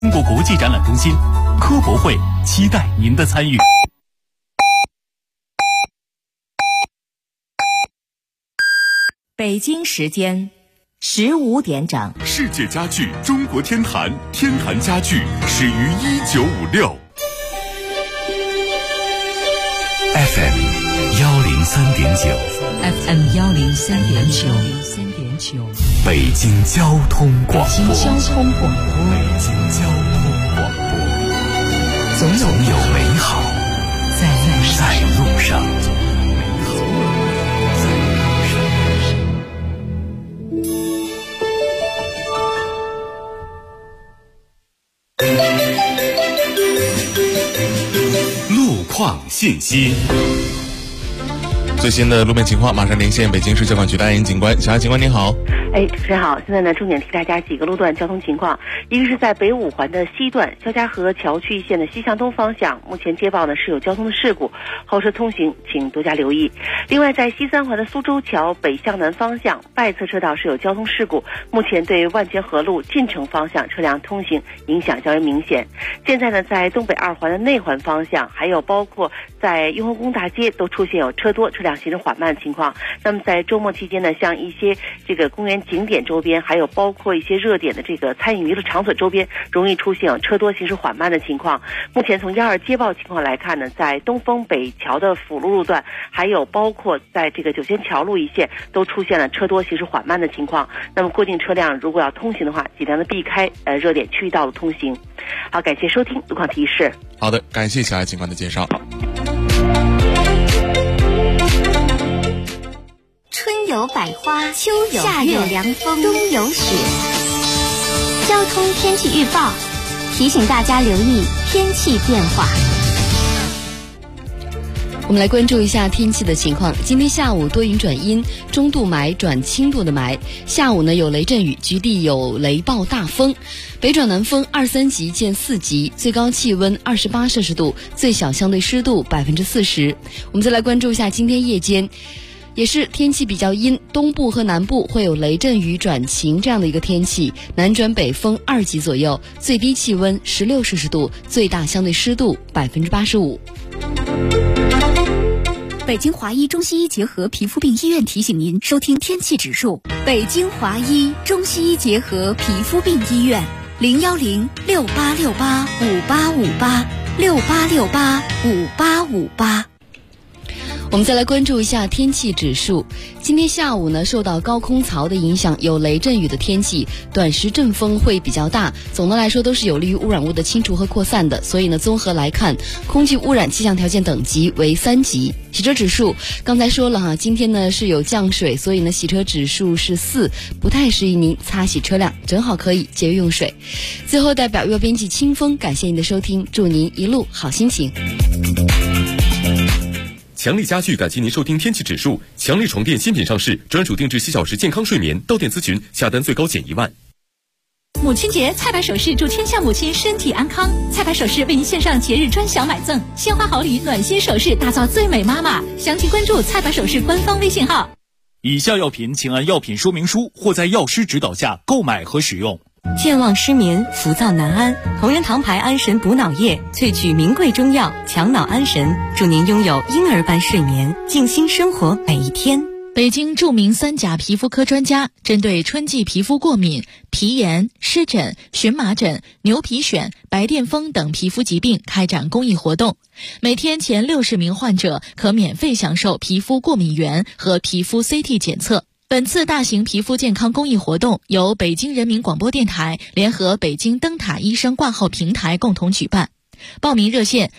中国国际展览中心科博会期待您的参与。 北京时间15点整， 世界家具中国天坛，天坛家具始于1956。 FM 103.9，FM 103.9， 北京交通广播，总有美好在路上。路况信息。 最新的路面情况，马上连线北京市交管局大营警官。小艾警官您好。 主持人好，现在呢重点提大家几个路段交通情况。一个是在北五环的西段肖家河桥区一线的西向东方向，目前接报呢是有交通的事故，后车通行请多加留意。另外在西三环的苏州桥北向南方向外侧车道是有交通事故，目前对万泉河路进城方向车辆通行影响较为明显。现在呢在东北二环的内环方向，还有包括在雍和宫大街都出现有车多车辆行驶缓慢的情况。那么在周末期间呢，像一些这个公园景点周边，还有包括一些热点的这个餐饮娱乐场所周边，容易出现有车多行驶缓慢的情况。目前从12接报情况来看呢，在东风北桥的辅路路段，还有包括在这个九仙桥路一线都出现了车多行驶缓慢的情况。那么过境车辆如果要通行的话，尽量的避开热点区域道路通行。好，感谢收听路况提示。 好的，感谢小艾警官的介绍。 春有百花，秋有夏有凉风，冬有雪。交通天气预报提醒大家留意天气变化。 我们来关注一下天气的情况。今天下午多云转阴，中度霾转轻度的霾。下午呢有雷阵雨，局地有雷暴大风，北转南风2-3级见4级，最高气温28摄氏度，最小相对湿度40%。我们再来关注一下今天夜间。也是天气比较阴，东部和南部会有雷阵雨转晴这样的一个天气，南转北风2级左右，最低气温16摄氏度，最大相对湿度85%。 北京华医中西医结合皮肤病医院提醒您收听天气指数。北京华医中西医结合皮肤病医院01068685858，68685858。 我们再来关注一下天气指数。今天下午呢，受到高空槽的影响，有雷阵雨的天气，短时阵风会比较大。总的来说都是有利于污染物的清除和扩散的，所以呢，综合来看，空气污染气象条件等级为3级。洗车指数刚才说了哈，今天呢是有降水，所以呢洗车指数是4，不太适宜您擦洗车辆，正好可以节约用水。最后代表阅编辑清风，感谢您的收听，祝您一路好心情。 强力家具感谢您收听天气指数。强力床垫新品上市，专属定制7小时健康睡眠，到店咨询，下单最高减1万。 母亲节，菜百首饰祝天下母亲身体安康。菜百首饰为您献上节日专享买赠，鲜花好礼，暖心首饰，打造最美妈妈。详情关注菜百首饰官方微信号。 以下药品请按药品说明书或在药师指导下购买和使用。 健忘失眠、浮躁难安，同仁堂牌安神补脑液萃取名贵中药，强脑安神，祝您拥有婴儿般睡眠，静心生活每一天。 北京著名3甲皮肤科专家针对春季皮肤过敏、皮炎、湿疹、荨麻疹、牛皮癣、白癜风等皮肤疾病开展公益活动，每天前60名患者可免费享受皮肤过敏原和皮肤 CT 检测。本次大型皮肤健康公益活动由北京人民广播电台联合北京灯塔医生挂号平台共同举办。报名热线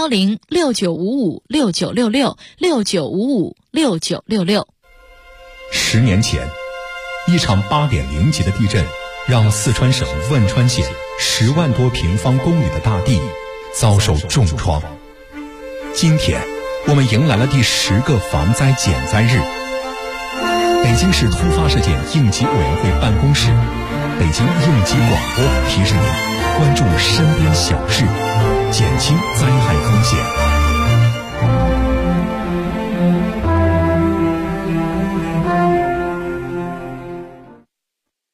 0106955696669556966。 10年前，一场8.0级的地震让四川省汶川县10万多平方公里的大地遭受重创。今天，我们迎来了第10个防灾减灾日。北京市突发事件应急委员会办公室、北京应急广播提示您关注身边小事，减轻灾害风险。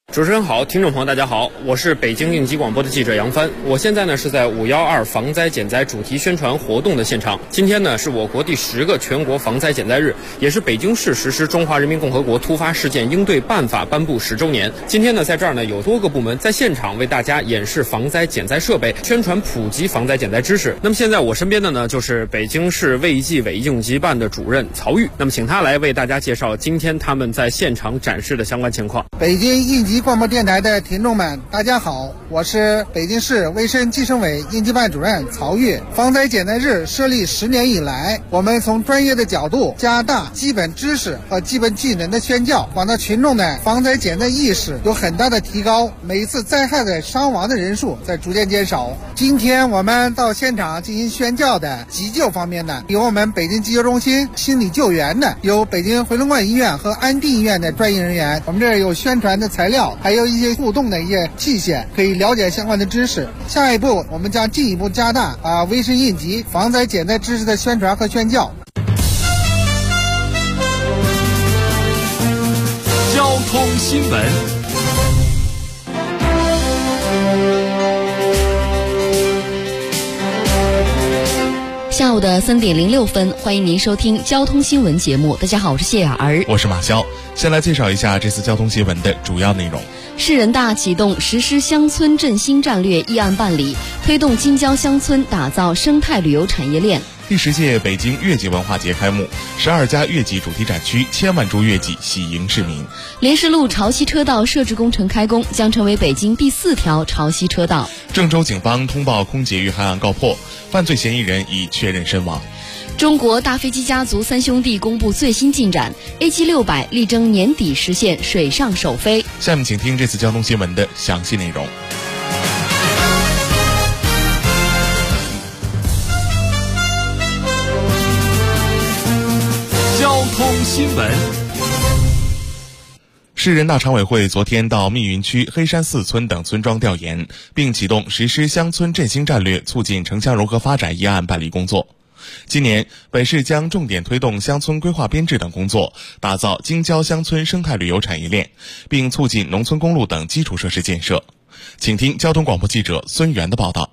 主持人好，听众朋友大家好，我是北京应急广播的记者杨帆。我现在呢是在512防灾减灾主题宣传活动的现场。今天呢是我国第10个全国防灾减灾日，也是北京市实施《中华人民共和国突发事件应对办法》颁布10周年。今天呢在这儿呢有多个部门在现场为大家演示防灾减灾设备，宣传普及防灾减灾知识。那么现在我身边的呢就是北京市卫计委应急办的主任曹玉，那么请他来为大家介绍今天他们在现场展示的相关情况。 北京应急广播电台的听众们大家好，我是北京市卫生计生委应急办主任曹玉。防灾减灾日设立10年以来，我们从专业的角度加大基本知识和基本技能的宣教，广大群众的防灾减灾意识有很大的提高，每一次灾害的伤亡的人数在逐渐减少。今天我们到现场进行宣教的急救方面呢，有我们北京急救中心心理救援的，有北京回龙观医院和安定医院的专业人员，我们这儿有宣传的材料，还有一些互动的一些器械，可以了解相关的知识。下一步我们将进一步加大卫生应急防灾减灾知识的宣传和宣教。 交通新闻。 下午的3点06分，欢迎您收听交通新闻节目。大家好，我是谢雅儿， 我是马潇。先来介绍一下这次交通新闻的主要内容。 市人大启动实施乡村振兴战略议案办理，推动京郊乡村打造生态旅游产业链。 第10届北京月季文化节开幕，12家月季主题展区1000万株月季喜迎市民。 莲石路潮汐车道设置工程开工，将成为北京第4条潮汐车道。 郑州警方通报空姐遇害案告破，犯罪嫌疑人已确认身亡。 中国大飞机家族3兄弟公布最新进展 ，A7-600力争年底实现水上首飞。 下面请听这次交通新闻的详细内容。 交通新闻。 市人大常委会昨天到密云区黑山4村等村庄调研，并启动实施乡村振兴战略促进城乡融合发展议案办理工作。今年，本市将重点推动乡村规划编制等工作，打造京郊乡村生态旅游产业链，并促进农村公路等基础设施建设。请听交通广播记者孙源的报道。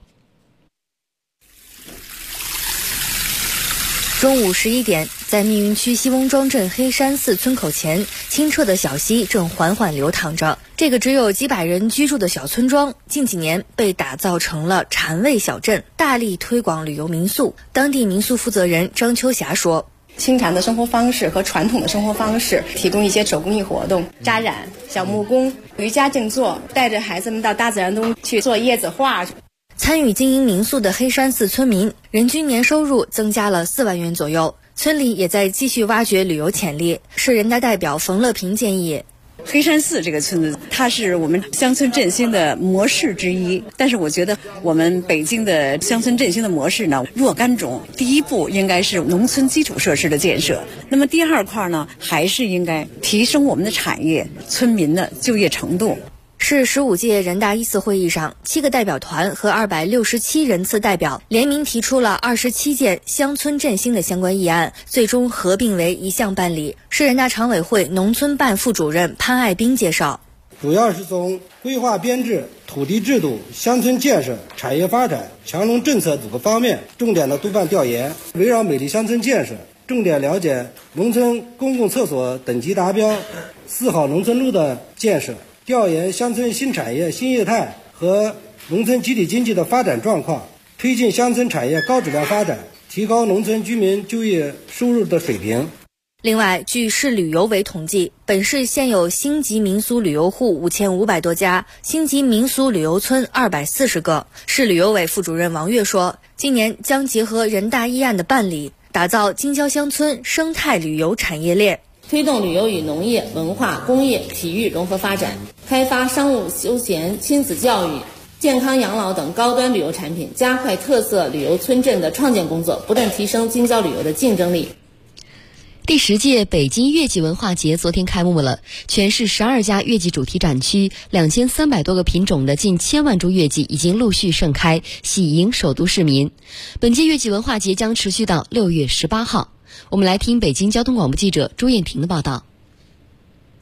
中午11点，在密云区西翁庄镇黑山4村口前，清澈的小溪正缓缓流淌着。这个只有几百人居住的小村庄，近几年被打造成了禅味小镇，大力推广旅游民宿。当地民宿负责人张秋霞说： 清禅的生活方式和传统的生活方式，提供一些手工艺活动，扎染、小木工、瑜伽静坐，带着孩子们到大自然中去做叶子画。 参与经营民宿的黑山4村民，人均年收入增加了4万元左右。村里也在继续挖掘旅游潜力。市人大代表冯乐平建议， 黑山4这个村子，它是我们乡村振兴的模式之一。但是我觉得我们北京的乡村振兴的模式呢，若干种。第一步应该是农村基础设施的建设，那么第二块呢，还是应该提升我们的产业，村民的就业程度。 市15届人大1次会议上，7个代表团和267人次代表联名提出了27件乡村振兴的相关议案，最终合并为一项办理。市人大常委会农村办副主任潘爱兵介绍， 主要是从规划编制、土地制度、乡村建设、产业发展、强农政策5个方面重点的督办调研，围绕美丽乡村建设，重点了解农村公共厕所等级达标、4号农村路的建设，调研乡村新产业新业态和农村集体经济的发展状况，推进乡村产业高质量发展，提高农村居民就业收入的水平。 另外，据市旅游委统计，本市现有星级民俗旅游户5500多家，星级民俗旅游村240个。市旅游委副主任王跃说，今年将结合人大议案的办理，打造京郊乡村生态旅游产业链， 推动旅游与农业、文化、工业、体育融合发展，开发商务休闲、亲子教育、健康养老等高端旅游产品，加快特色旅游村镇的创建工作，不断提升京郊旅游的竞争力。 第10届北京月季文化节昨天开幕了，全市12家月季主题展区，2300多个品种的近1000万株月季已经陆续盛开，喜迎首都市民。本届月季文化节将持续到6月18号。我们来听北京交通广播记者朱艳婷的报道。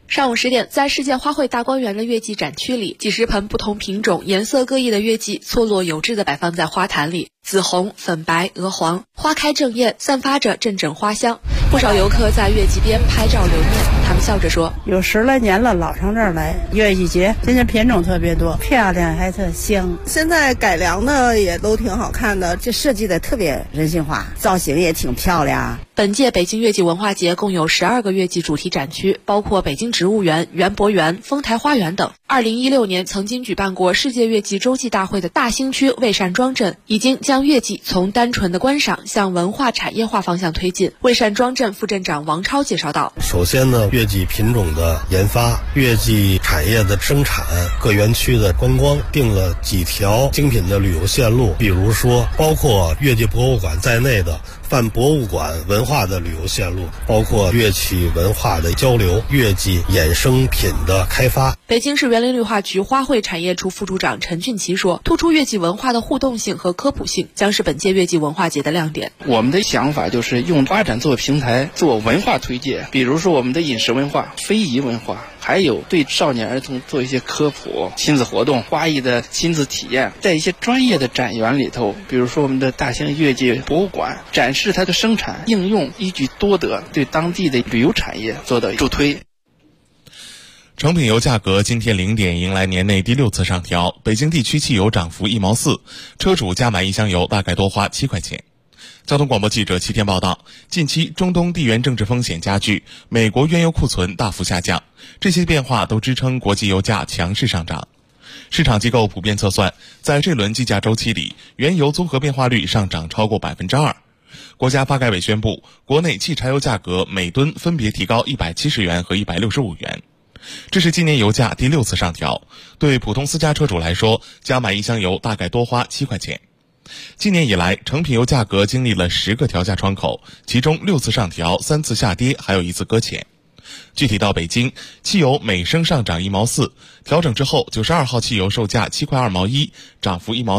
上午10点，在世界花卉大观园的月季展区里，几十盆不同品种、颜色各异的月季错落有致地摆放在花坛里，紫红、粉白、鹅黄，花开正艳，散发着阵阵花香。不少游客在月季边拍照留念，他们笑着说：“ 有10来年了，老上这儿来月季节，现在品种特别多，漂亮还特香。 现在改良的也都挺好看的，这设计的特别人性化，造型也挺漂亮。” 本届北京月季文化节共有12个月季主题展区，包括北京植物园、园博园、丰台花园等。2016年曾经举办过世界月季洲际大会的大兴区蔚山庄镇，已经将月季从单纯的观赏向文化产业化方向推进。蔚山庄镇副镇长王超介绍道：“ 首先呢，月季品种的研发、月季产业的生产、各园区的观光，定了几条精品的旅游线路，比如说包括月季博物馆在内的泛博物馆文化的旅游线路，包括乐器文化的交流，月季衍生品的开发。” 北京市园林绿化局花卉产业处副处长陈俊奇说：“突出月季文化的互动性和科普性，将是本届月季文化节的亮点。 我们的想法就是用发展做平台，做文化推介，比如说我们的饮食文化、非遗文化，还有对少年儿童做一些科普、亲子活动、花艺的亲子体验，在一些专业的展园里头，比如说我们的大兴月季博物馆，展示它的生产、应用，一举多得，对当地的旅游产业做到助推。” 成品油价格今天0点迎来年内第6次上调，北京地区汽油涨幅1毛4，车主加买一箱油大概多花7块钱。交通广播记者7天报道，近期中东地缘政治风险加剧，美国原油库存大幅下降，这些变化都支撑国际油价强势上涨。市场机构普遍测算，在这轮计价周期里，原油综合变化率上涨超过2%。国家发改委宣布，国内汽柴油价格每吨分别提高170元和165元。这是今年油价第6次上调，对普通私家车主来说，加买一箱油大概多花7块钱。今年以来，成品油价格经历了10个调价窗口，其中6次上调、3次下跌，还有1次搁浅。具体到北京，汽油每升上涨1毛4，调整之后92号汽油售价7块2毛1，涨幅1毛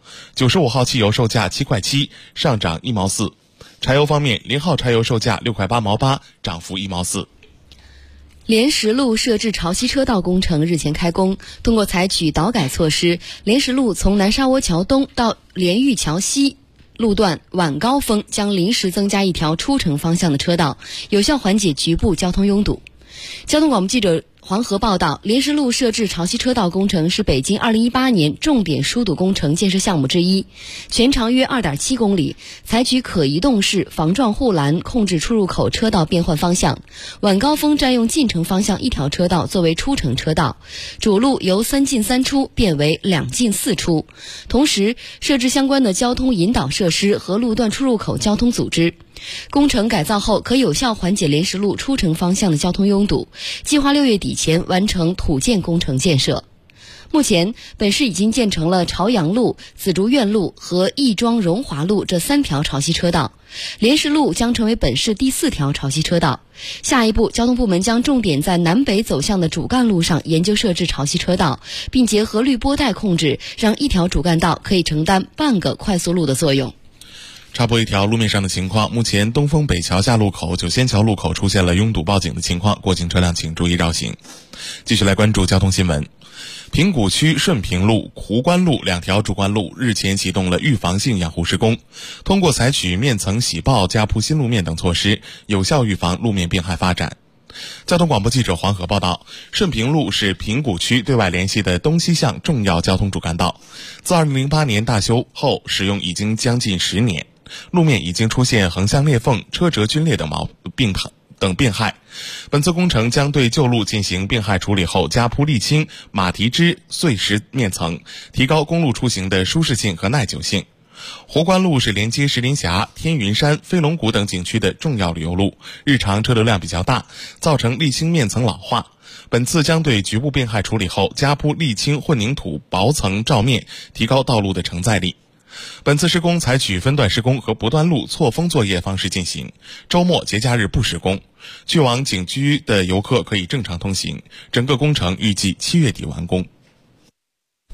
4；95号汽油售价7块7，上涨1毛4。柴油方面，0号柴油售价6块8毛8，涨幅1毛4。 莲石路设置潮汐车道工程日前开工，通过采取导改措施，莲石路从南沙窝桥东到莲玉桥西路段晚高峰将临时增加一条出城方向的车道，有效缓解局部交通拥堵。交通广播记者黄河报道，莲石路设置潮汐车道工程是北京2018年重点疏堵工程建设项目之一，全长约2.7公里，采取可移动式防撞护栏控制出入口车道变换方向。晚高峰占用进城方向一条车道作为出城车道，主路由3进3出变为2进4出，同时设置相关的交通引导设施和路段出入口交通组织。工程改造后可有效缓解莲石路出城方向的交通拥堵，计划6月底前完成土建工程建设。目前，本市已经建成了朝阳路、紫竹院路和亦庄荣华路这3条潮汐车道，莲石路将成为本市第4条潮汐车道。下一步，交通部门将重点在南北走向的主干路上研究设置潮汐车道，并结合滤波带控制，让一条主干道可以承担半个快速路的作用。 插播一条路面上的情况，目前东风北桥下路口、九仙桥路口出现了拥堵报警的情况，过境车辆请注意绕行。继续来关注交通新闻。平谷区顺平路、湖关路2条主干路日前启动了预防性养护施工，通过采取面层洗爆、加铺新路面等措施，有效预防路面病害发展。交通广播记者黄河报道，顺平路是平谷区对外联系的东西向重要交通主干道，自2008年大修后使用已经将近10年，路面已经出现横向裂缝、车辙皲裂等病害。本次工程将对旧路进行病害处理后，加铺沥青、马蹄脂碎石面层，提高公路出行的舒适性和耐久性。湖关路是连接石林峡、天云山、飞龙谷等景区的重要旅游路，日常车流量比较大，造成沥青面层老化。本次将对局部病害处理后，加铺沥青混凝土薄层罩面，提高道路的承载力。本次施工采取分段施工和不断路错峰作业方式进行，周末节假日不施工，去往景区的游客可以正常通行。整个工程预计7月底完工。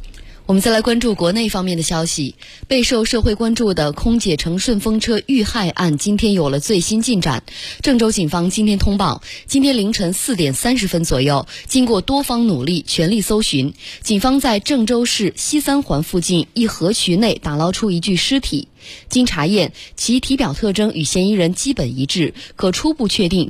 我们再来关注国内方面的消息。备受社会关注的空姐乘顺风车遇害案今天有了最新进展。郑州警方今天通报，今天凌晨4点30分左右，经过多方努力，全力搜寻，警方在郑州市西三环附近一河渠内打捞出一具尸体。经查验，其体表特征与嫌疑人基本一致，可初步确定